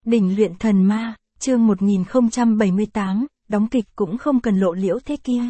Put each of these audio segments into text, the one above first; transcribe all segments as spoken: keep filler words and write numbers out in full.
Đỉnh luyện thần ma, chương một nghìn không trăm bảy mươi tám, đóng kịch cũng không cần lộ liễu thế kia.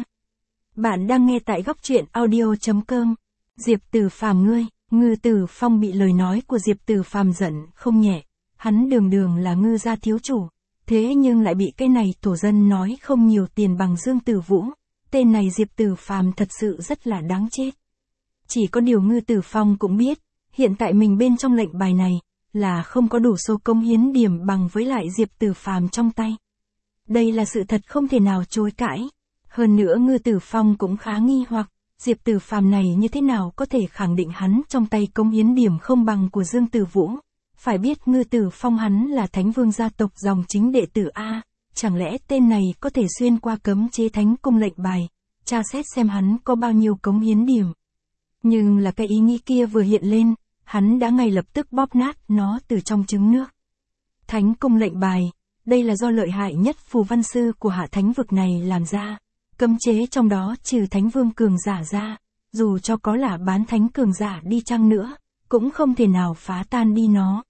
Bạn đang nghe tại góc truyện audio chấm com. Diệp Tử Phàm ngươi, Ngư Tử Phong bị lời nói của Diệp Tử Phàm giận không nhẹ. Hắn đường đường là Ngư gia thiếu chủ, thế nhưng lại bị cái này thổ dân nói không nhiều tiền bằng Dương Tử Vũ. Tên này Diệp Tử Phàm thật sự rất là đáng chết. Chỉ có điều Ngư Tử Phong cũng biết, hiện tại mình bên trong lệnh bài này, là không có đủ số công hiến điểm bằng với lại Diệp Tử Phàm trong tay. Đây là sự thật không thể nào chối cãi. Hơn nữa Ngư Tử Phong cũng khá nghi hoặc, Diệp Tử Phàm này như thế nào có thể khẳng định hắn trong tay công hiến điểm không bằng của Dương Tử Vũ. Phải biết Ngư Tử Phong hắn là Thánh Vương gia tộc dòng chính đệ tử A, chẳng lẽ tên này có thể xuyên qua cấm chế thánh cung lệnh bài, tra xét xem hắn có bao nhiêu cống hiến điểm. Nhưng là cái ý nghĩ kia vừa hiện lên, hắn đã ngay lập tức bóp nát nó từ trong trứng nước. Thánh cung lệnh bài, đây là do lợi hại nhất phù văn sư của hạ thánh vực này làm ra. Cấm chế trong đó trừ thánh vương cường giả ra, dù cho có là bán thánh cường giả đi chăng nữa, cũng không thể nào phá tan đi nó.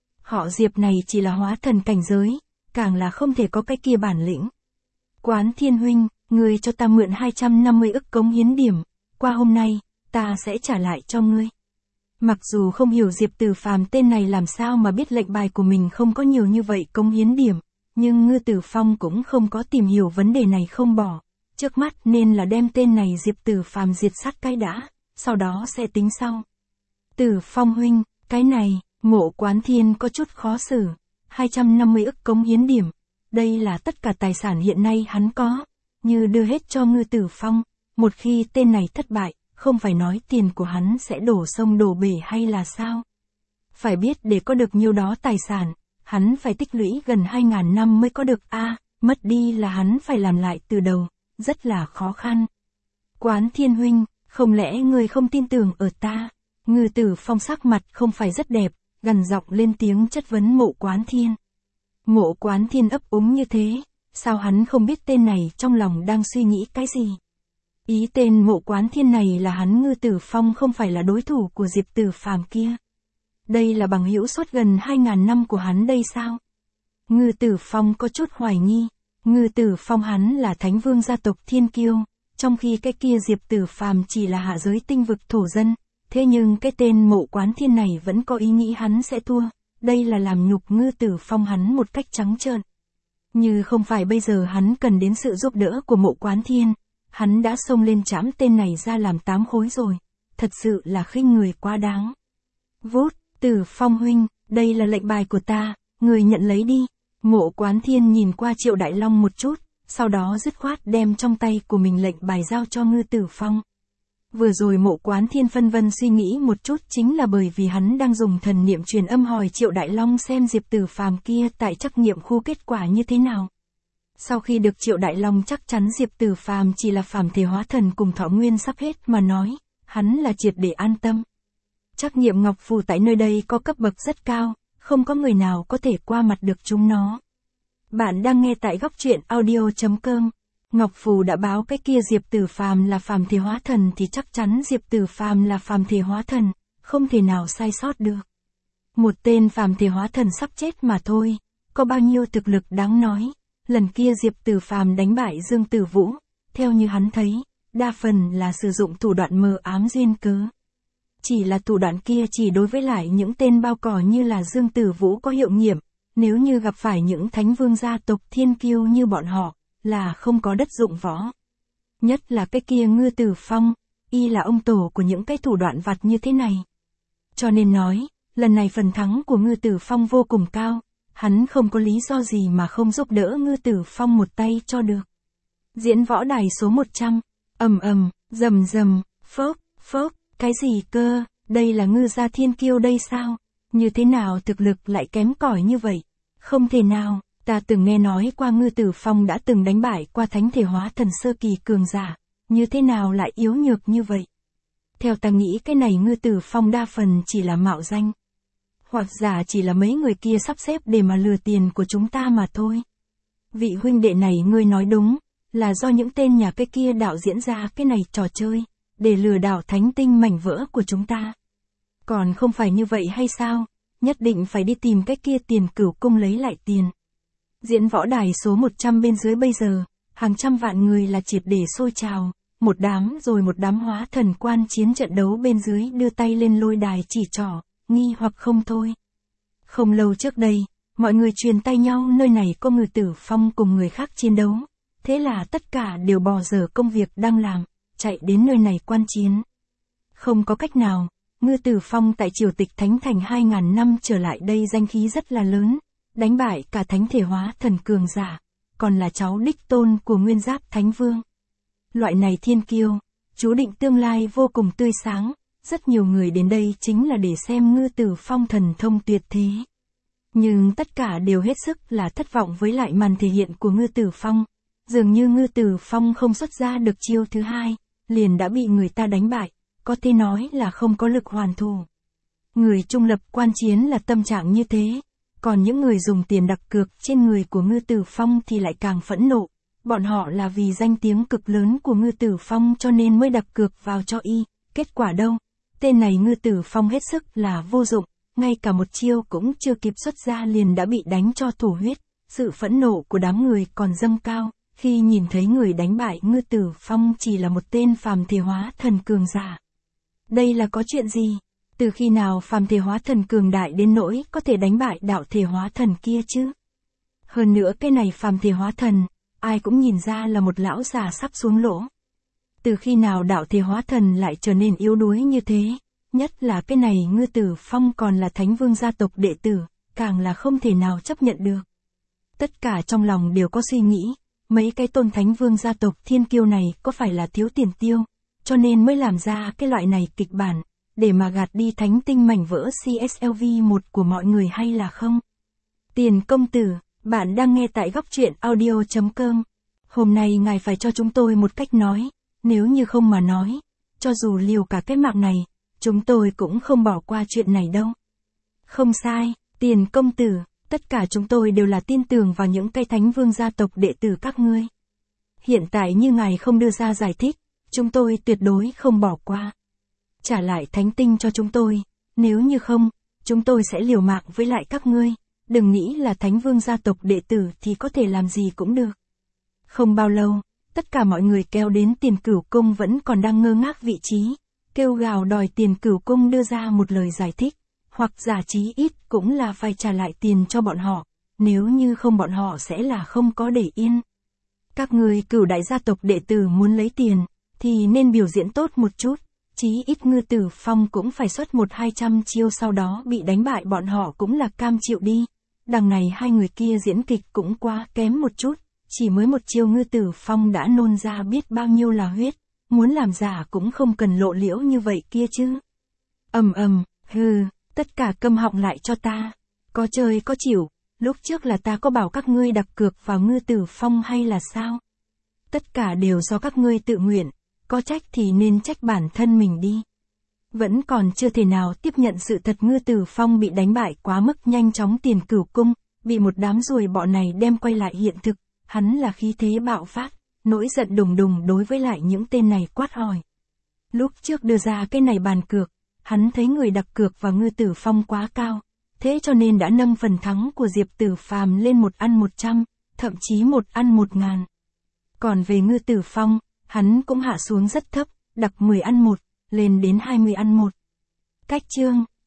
Họ Diệp này chỉ là hóa thần cảnh giới, càng là không thể có cái kia bản lĩnh. Quán Thiên huynh, ngươi cho ta mượn hai trăm năm mươi ức cống hiến điểm, qua hôm nay, ta sẽ trả lại cho ngươi. Mặc dù không hiểu Diệp Tử Phàm tên này làm sao mà biết lệnh bài của mình không có nhiều như vậy cống hiến điểm, nhưng Ngư Tử Phong cũng không có tìm hiểu vấn đề này không bỏ. Trước mắt nên là đem tên này Diệp Tử Phàm diệt sát cái đã, sau đó sẽ tính sau. Tử Phong huynh, cái này, Mộ Quán Thiên có chút khó xử. hai trăm năm mươi ức cống hiến điểm, đây là tất cả tài sản hiện nay hắn có, như đưa hết cho Ngư Tử Phong, một khi tên này thất bại, không phải nói tiền của hắn sẽ đổ sông đổ bể hay là sao? Phải biết để có được nhiêu đó tài sản, hắn phải tích lũy gần hai ngàn năm mới có được a, à, mất đi là hắn phải làm lại từ đầu, rất là khó khăn. Quán Thiên huynh, không lẽ ngươi không tin tưởng ở ta? Ngư Tử Phong sắc mặt không phải rất đẹp, gằn giọng lên tiếng chất vấn Mộ Quán Thiên. Mộ Quán Thiên ấp úng như thế, sao hắn không biết tên này trong lòng đang suy nghĩ cái gì? Ý tên Mộ Quán Thiên này là hắn Ngư Tử Phong không phải là đối thủ của Diệp Tử Phàm kia. Đây là bằng hữu suốt gần hai ngàn năm của hắn đây sao? Ngư Tử Phong có chút hoài nghi. Ngư Tử Phong hắn là Thánh Vương gia tộc Thiên Kiêu, trong khi cái kia Diệp Tử Phàm chỉ là hạ giới tinh vực thổ dân. Thế nhưng cái tên Mộ Quán Thiên này vẫn có ý nghĩ hắn sẽ thua. Đây là làm nhục Ngư Tử Phong hắn một cách trắng trợn. Như không phải bây giờ hắn cần đến sự giúp đỡ của Mộ Quán Thiên, hắn đã xông lên trảm tên này ra làm tám khối rồi. Thật sự là khinh người quá đáng. Vút, Tử Phong huynh, đây là lệnh bài của ta, người nhận lấy đi. Mộ Quán Thiên nhìn qua Triệu Đại Long một chút, sau đó dứt khoát đem trong tay của mình lệnh bài giao cho Ngư Tử Phong. Vừa rồi Mộ Quán Thiên phân vân suy nghĩ một chút chính là bởi vì hắn đang dùng thần niệm truyền âm hỏi Triệu Đại Long xem Diệp Tử Phàm kia tại trắc nghiệm khu kết quả như thế nào. Sau khi được Triệu Đại Long chắc chắn Diệp Tử Phàm chỉ là phàm thể hóa thần cùng thọ nguyên sắp hết mà nói, hắn là triệt để an tâm. Trắc nghiệm ngọc phù tại nơi đây có cấp bậc rất cao, không có người nào có thể qua mặt được chúng nó. Bạn đang nghe tại góc truyện audio chấm com. Ngọc phù đã báo cái kia Diệp Tử Phàm là phàm thể hóa thần thì chắc chắn Diệp Tử Phàm là phàm thể hóa thần, không thể nào sai sót được. Một tên phàm thể hóa thần sắp chết mà thôi, có bao nhiêu thực lực đáng nói. Lần kia Diệp Tử Phàm đánh bại Dương Tử Vũ, theo như hắn thấy, đa phần là sử dụng thủ đoạn mờ ám duyên cớ. Chỉ là thủ đoạn kia chỉ đối với lại những tên bao cỏ như là Dương Tử Vũ có hiệu nghiệm, nếu như gặp phải những thánh vương gia tộc Thiên Kiêu như bọn họ, là không có đất dụng võ. Nhất là cái kia Ngư Tử Phong, y là ông tổ của những cái thủ đoạn vặt như thế này. Cho nên nói, lần này phần thắng của Ngư Tử Phong vô cùng cao, hắn không có lý do gì mà không giúp đỡ Ngư Tử Phong một tay cho được. Diễn võ đài số một trăm, ầm ầm, rầm rầm, phốc, phốc, cái gì cơ, đây là Ngư gia Thiên Kiêu đây sao? Như thế nào thực lực lại kém cỏi như vậy? Không thể nào, ta từng nghe nói qua Ngư Tử Phong đã từng đánh bại qua thánh thể hóa thần sơ kỳ cường giả, như thế nào lại yếu nhược như vậy? Theo ta nghĩ cái này Ngư Tử Phong đa phần chỉ là mạo danh. Hoặc giả chỉ là mấy người kia sắp xếp để mà lừa tiền của chúng ta mà thôi. Vị huynh đệ này ngươi nói đúng, là do những tên nhà cái kia đạo diễn ra cái này trò chơi, để lừa đảo thánh tinh mảnh vỡ của chúng ta. Còn không phải như vậy hay sao? nhất định phải đi tìm cái kia Tiền Cửu cung lấy lại tiền. Diễn võ đài số một trăm bên dưới bây giờ, hàng trăm vạn người là triệt để sôi trào, một đám rồi một đám hóa thần quan chiến trận đấu bên dưới đưa tay lên lôi đài chỉ trỏ, nghi hoặc không thôi. Không lâu trước đây, mọi người truyền tay nhau nơi này có Ngư Tử Phong cùng người khác chiến đấu, thế là tất cả đều bỏ dở công việc đang làm, chạy đến nơi này quan chiến. Không có cách nào, Ngư Tử Phong tại triều tịch Thánh Thành hai ngàn năm trở lại đây danh khí rất là lớn, đánh bại cả thánh thể hóa thần cường giả, còn là cháu đích tôn của Nguyên Giáp Thánh Vương. Loại này thiên kiêu, chú định tương lai vô cùng tươi sáng, rất nhiều người đến đây chính là để xem Ngư Tử Phong thần thông tuyệt thế. Nhưng tất cả đều hết sức là thất vọng với lại màn thể hiện của Ngư Tử Phong, dường như Ngư Tử Phong không xuất ra được chiêu thứ hai, liền đã bị người ta đánh bại, có thể nói là không có lực hoàn thủ. Người trung lập quan chiến là tâm trạng như thế, còn những người dùng tiền đặt cược trên người của Ngư Tử Phong thì lại càng phẫn nộ, bọn họ là vì danh tiếng cực lớn của Ngư Tử Phong cho nên mới đặt cược vào cho y, kết quả đâu, tên này Ngư Tử Phong hết sức là vô dụng, ngay cả một chiêu cũng chưa kịp xuất ra liền đã bị đánh cho thổ huyết, sự phẫn nộ của đám người còn dâng cao, khi nhìn thấy người đánh bại Ngư Tử Phong chỉ là một tên phàm thể hóa thần cường giả. Đây là có chuyện gì? Từ khi nào phàm thể hóa thần cường đại đến nỗi có thể đánh bại đạo thể hóa thần kia chứ? Hơn nữa cái này phàm thể hóa thần, ai cũng nhìn ra là một lão già sắp xuống lỗ. Từ khi nào đạo thể hóa thần lại trở nên yếu đuối như thế? Nhất là cái này Ngư Tử Phong còn là Thánh Vương gia tộc đệ tử, càng là không thể nào chấp nhận được. Tất cả trong lòng đều có suy nghĩ, mấy cái tôn Thánh Vương gia tộc thiên kiêu này có phải là thiếu tiền tiêu, cho nên mới làm ra cái loại này kịch bản, để mà gạt đi thánh tinh mảnh vỡ xê ét lờ vê một của mọi người hay là không? Tiền công tử, bạn đang nghe tại góc truyện audio chấm com. Hôm nay ngài phải cho chúng tôi một cách nói, nếu như không mà nói, cho dù liều cả cái mạng này, chúng tôi cũng không bỏ qua chuyện này đâu. Không sai, Tiền công tử, tất cả chúng tôi đều là tin tưởng vào những cái Thánh Vương gia tộc đệ tử các ngươi. Hiện tại như ngài không đưa ra giải thích, chúng tôi tuyệt đối không bỏ qua. Trả lại thánh tinh cho chúng tôi, nếu như không, chúng tôi sẽ liều mạng với lại các ngươi, đừng nghĩ là Thánh Vương gia tộc đệ tử thì có thể làm gì cũng được. Không bao lâu, tất cả mọi người kéo đến Tiền Cửu cung vẫn còn đang ngơ ngác vị trí, kêu gào đòi Tiền Cửu cung đưa ra một lời giải thích, hoặc giả chí ít cũng là phải trả lại tiền cho bọn họ, nếu như không bọn họ sẽ là không có để yên. Các người Cửu đại gia tộc đệ tử muốn lấy tiền, thì nên biểu diễn tốt một chút, chí ít Ngư Tử Phong cũng phải xuất một hai trăm chiêu sau đó bị đánh bại bọn họ cũng là cam chịu đi. Đằng này hai người kia diễn kịch cũng quá kém một chút, chỉ mới một chiêu Ngư Tử Phong đã nôn ra biết bao nhiêu là huyết, muốn làm giả cũng không cần lộ liễu như vậy kia chứ. Ầm ầm, hừ, tất cả câm họng lại cho ta, có chơi có chịu, lúc trước là ta có bảo các ngươi đặt cược vào Ngư Tử Phong hay là sao? Tất cả đều do các ngươi tự nguyện, có trách thì nên trách bản thân mình đi. Vẫn còn chưa thể nào tiếp nhận sự thật Ngư Tử Phong bị đánh bại quá mức nhanh chóng Tiền Cửu cung, bị một đám ruồi bọ này đem quay lại hiện thực, hắn là khí thế bạo phát, nỗi giận đùng đùng đối với lại những tên này quát hỏi. Lúc trước đưa ra cái này bàn cược, hắn thấy người đặt cược vào Ngư Tử Phong quá cao, thế cho nên đã nâng phần thắng của Diệp Tử Phàm lên một ăn một trăm, thậm chí một ăn một ngàn. Còn về Ngư Tử Phong, hắn cũng hạ xuống rất thấp, đặt mười ăn một, lên đến hai mươi ăn một. Cách chương,